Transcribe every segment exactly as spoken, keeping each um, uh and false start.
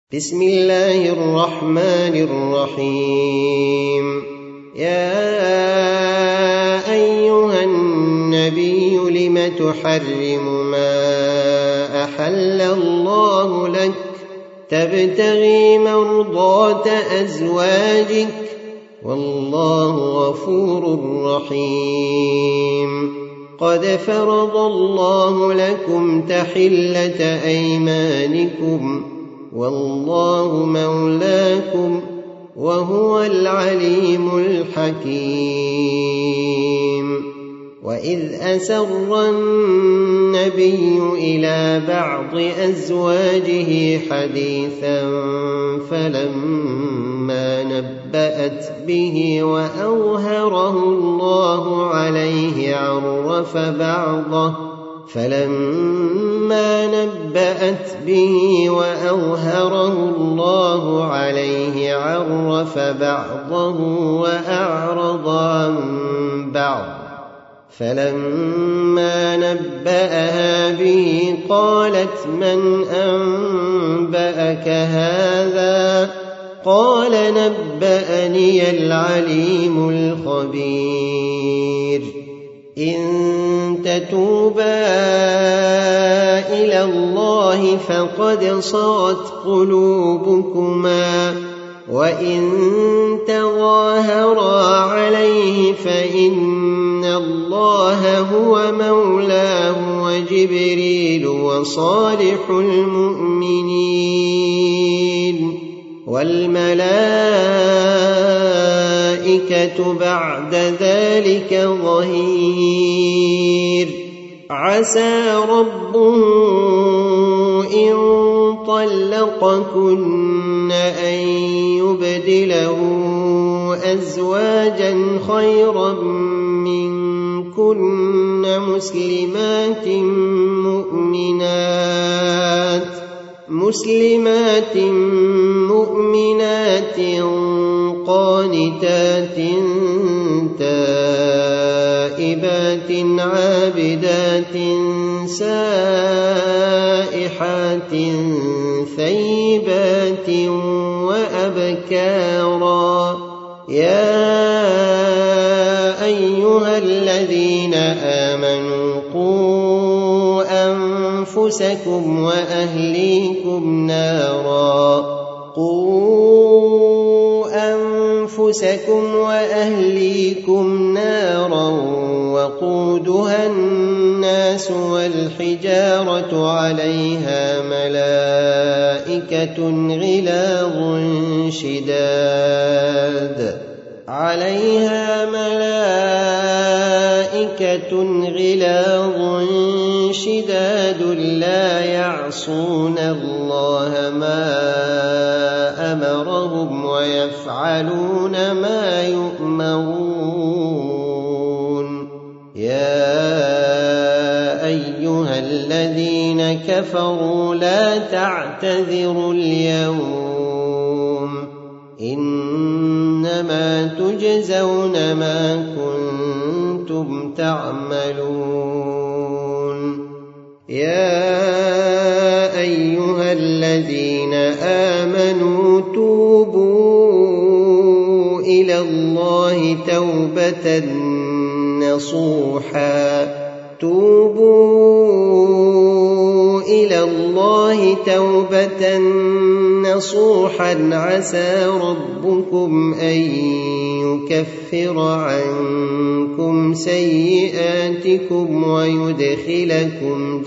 بسم الله الرحمن الرحيم. يا أيها النبي لم تحرم ما أحل الله لك تبتغي مرضات أزواجك والله غفور رحيم. قد فرض الله لكم تحلة أيمانكم والله مولاكم وهو العليم الحكيم. وإذ أسر النبي إلى بعض أزواجه حديثا فلما نبأت به وأظهره الله عليه عرف بعضه فلما نبأت به وأظهره الله عليه عرف بعضه وأعرض عن بعض فلما نبأها به قالت من أنبأك هذا قال نبأني العليم الخبير. إن تتوبا إلى الله فقد صغت قلوبكما وإن تظاهرا عليه فإن الله هو مولاه وجبريل وصالح المؤمنين والملائكة بعد ذلك ظهير. عسى ربه إن طلقكن أن يبدله أزواجا خيرا منكن مسلمات مؤمنات مسلمات مؤمنات قانتات تائبات عابدات سائحات ثيبات وأبكارا. يا أيها الذين آمنوا قوا أنفسكم وأهليكم نارا قوا أنفسكم وأهليكم نارا وقودها الناس والحجارة عليها ملائكة غلاظ شداد عليها ملائكة غلاظ شداد لا يعصون الله ما أمرهم ويفعلون ما يؤمرون. يا أيها الذين كفروا لا تعتذروا اليوم إنما تجزون ما كنتم تعملون. يا أيها الذين آمنوا توبوا إلى الله توبة نصوحا توبوا إلى الله توبة نصوحا عسى ربكم أن يكفر عنكم سيئاتكم ويدخلكم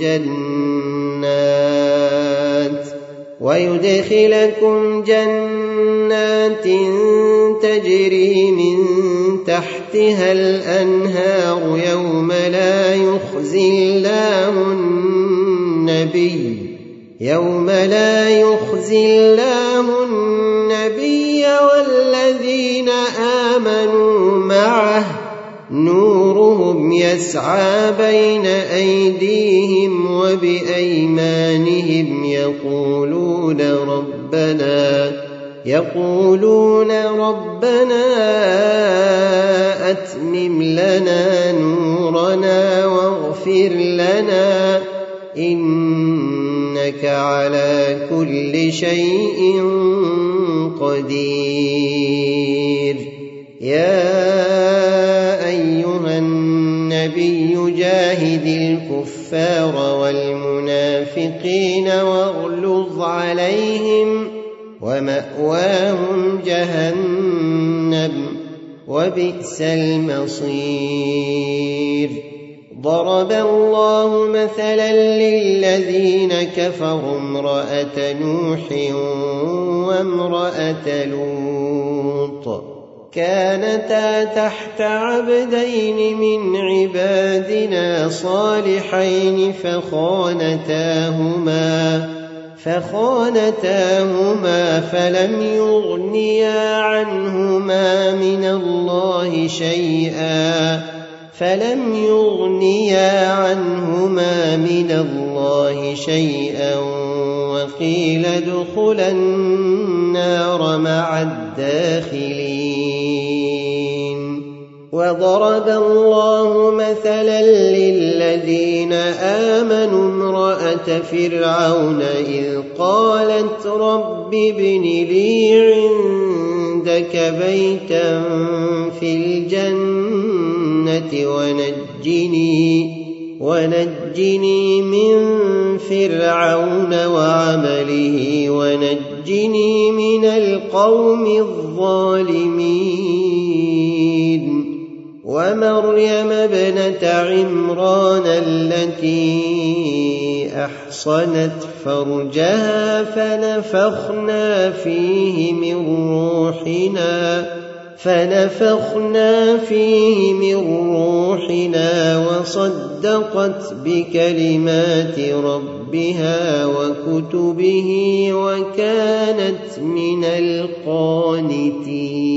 جنات ويدخلكم جنات تجري من تحتها الأنهار يوم لا يخزي الله النبي يوم لا يخزي الله النبي والذين آمنوا معه نورهم يسعى بين أيديهم وبأيمانهم يقولون ربنا يقولون ربنا أتمم لنا نورنا واغفر لنا إن إنك على كل شيء قدير. يا أيها النبي جاهد الكفار والمنافقين واغلظ عليهم ومأواهم جهنم وبئس المصير. ضرب الله مثلا للذين كفروا امرأة نوح وامرأة لوط كانتا تحت عبدين من عبادنا صالحين فخانتاهما فخانتاهما فلم يغنيا عنهما من الله شيئا فلم يغنيا عنهما من الله شيئا وقيل ادخلا النار مع الداخلين. وضرب الله مثلا للذين آمنوا امرأة فرعون إذ قالت رب ابن لي عندك بيتا في الجنة ونجني ونجني من فرعون وعمله ونجني من القوم الظالمين. ومريم ابنة عمران التي أحصنت فرجها فنفخنا فيه من روحنا فنفخنا فيه من روحنا وصدقت بكلمات ربها وكتبه وكانت من القانتين.